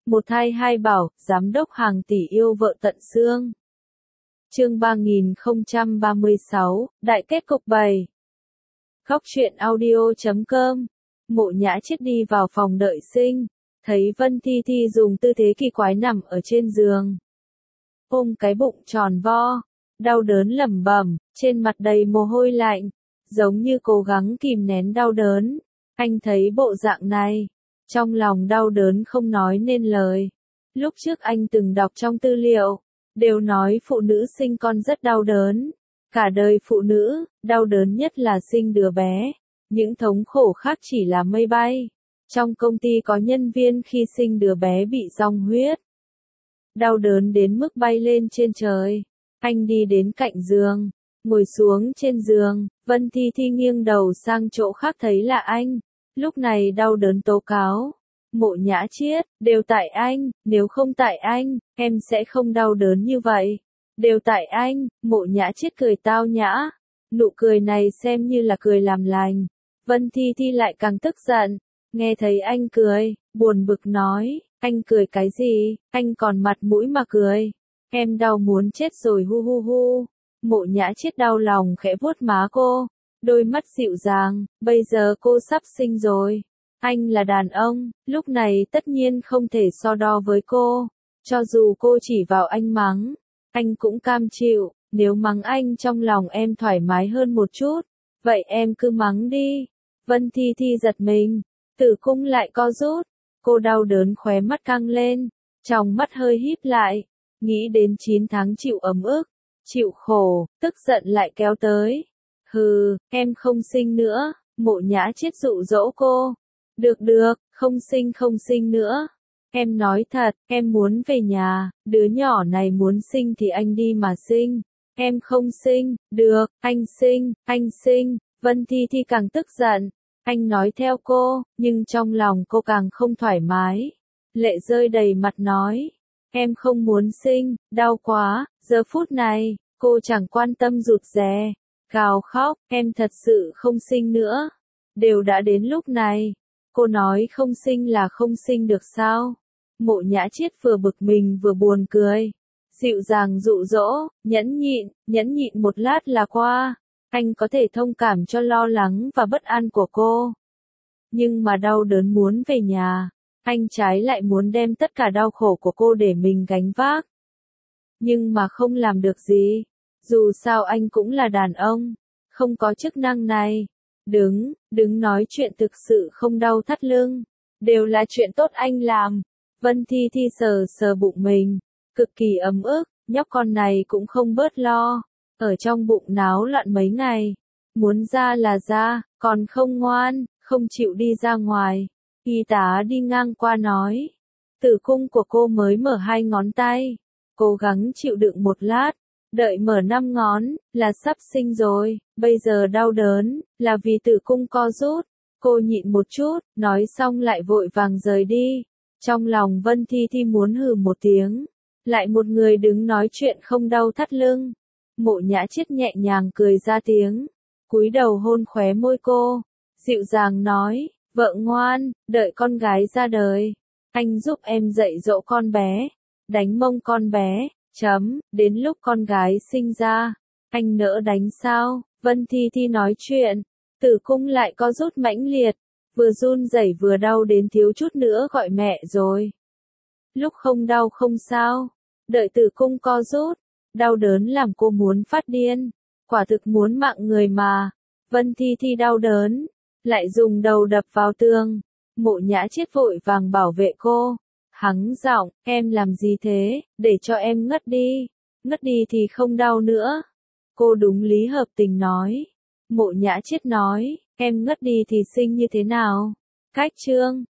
Một thai hai bảo, giám đốc hàng tỷ yêu vợ tận xương. Chương 3036, Đại kết cục 7. Khóc chuyện audio.com. Mộ Nhã Chiết đi vào phòng đợi sinh, thấy Vân Thi Thi dùng tư thế kỳ quái nằm ở trên giường. Ôm cái bụng tròn vo, đau đớn lẩm bẩm, trên mặt đầy mồ hôi lạnh, giống như cố gắng kìm nén đau đớn. Anh thấy bộ dạng này, trong lòng đau đớn không nói nên lời. Lúc trước anh từng đọc trong tư liệu, đều nói phụ nữ sinh con rất đau đớn. Cả đời phụ nữ, đau đớn nhất là sinh đứa bé. Những thống khổ khác chỉ là mây bay. Trong công ty có nhân viên khi sinh đứa bé bị rong huyết. Đau đớn đến mức bay lên trên trời. Anh đi đến cạnh giường, ngồi xuống trên giường, Vân Thi Thi nghiêng đầu sang chỗ khác thấy là anh. Lúc này đau đớn tố cáo. Mộ Nhã Chiết, đều tại anh, nếu không tại anh, em sẽ không đau đớn như vậy. Đều tại anh, Mộ Nhã Chiết cười tao nhã. Nụ cười này xem như là cười làm lành. Vân Thi Thi lại càng tức giận. Nghe thấy anh cười, buồn bực nói, anh cười cái gì, anh còn mặt mũi mà cười. Em đau muốn chết rồi hu hu hu. Mộ Nhã Chiết đau lòng khẽ vuốt má cô. Đôi mắt dịu dàng, bây giờ cô sắp sinh rồi. Anh là đàn ông, lúc này tất nhiên không thể so đo với cô. Cho dù cô chỉ vào anh mắng, anh cũng cam chịu. Nếu mắng anh trong lòng em thoải mái hơn một chút, vậy em cứ mắng đi. Vân Thi Thi giật mình, tử cung lại co rút. Cô đau đớn khóe mắt căng lên, trong mắt hơi híp lại. Nghĩ đến 9 tháng chịu ấm ức, chịu khổ, tức giận lại kéo tới. Hừ, em không sinh nữa. Mộ Nhã Chiết dụ dỗ cô. Được, không sinh nữa. Em nói thật, em muốn về nhà, đứa nhỏ này muốn sinh thì anh đi mà sinh. Em không sinh, được, anh sinh. Vân Thi Thi càng tức giận. Anh nói theo cô, nhưng trong lòng cô càng không thoải mái. Lệ rơi đầy mặt nói. Em không muốn sinh, đau quá. Giờ phút này, cô chẳng quan tâm rụt rè. Gào khóc, em thật sự không sinh nữa. Đều đã đến lúc này. Cô nói không sinh là không sinh được sao? Mộ Nhã Chiết vừa bực mình vừa buồn cười. Dịu dàng dụ dỗ, nhẫn nhịn một lát là qua. Anh có thể thông cảm cho lo lắng và bất an của cô. Nhưng mà đau đớn muốn về nhà. Anh trái lại muốn đem tất cả đau khổ của cô để mình gánh vác. Nhưng mà không làm được gì. Dù sao anh cũng là đàn ông. Không có chức năng này. Đứng nói chuyện thực sự không đau thắt lưng. Đều là chuyện tốt anh làm. Vân Thi Thi sờ bụng mình. Cực kỳ ấm ức, nhóc con này cũng không bớt lo. Ở trong bụng náo loạn mấy ngày. Muốn ra là ra, còn không ngoan, không chịu đi ra ngoài. Y tá đi ngang qua nói. Tử cung của cô mới mở 2 ngón tay. Cố gắng chịu đựng một lát. Đợi mở 5 ngón, là sắp sinh rồi. Bây giờ đau đớn, là vì tử cung co rút. Cô nhịn một chút, nói xong lại vội vàng rời đi. Trong lòng Vân Thi Thi muốn hừ một tiếng. Lại một người đứng nói chuyện không đau thắt lưng. Mộ Nhã Chiết nhẹ nhàng cười ra tiếng. Cúi đầu hôn khóe môi cô. Dịu dàng nói, vợ ngoan, đợi con gái ra đời. Anh giúp em dạy dỗ con bé. Đánh mông con bé. Đến lúc con gái sinh ra. Anh nỡ đánh sao? Vân Thi Thi nói chuyện. Tử cung lại có rút mãnh liệt. Vừa run rẩy vừa đau đến thiếu chút nữa gọi mẹ rồi. Lúc không đau không sao. Đợi tử cung co rút. Đau đớn làm cô muốn phát điên. Quả thực muốn mạng người mà. Vân Thi Thi đau đớn. Lại dùng đầu đập vào tường. Mộ Nhã Chiết vội vàng bảo vệ cô. Hắng giọng, em làm gì thế, để cho em ngất đi. Ngất đi thì không đau nữa. Cô đúng lý hợp tình nói. Mộ Nhã Chiết nói, em ngất đi thì sinh như thế nào? Cách chương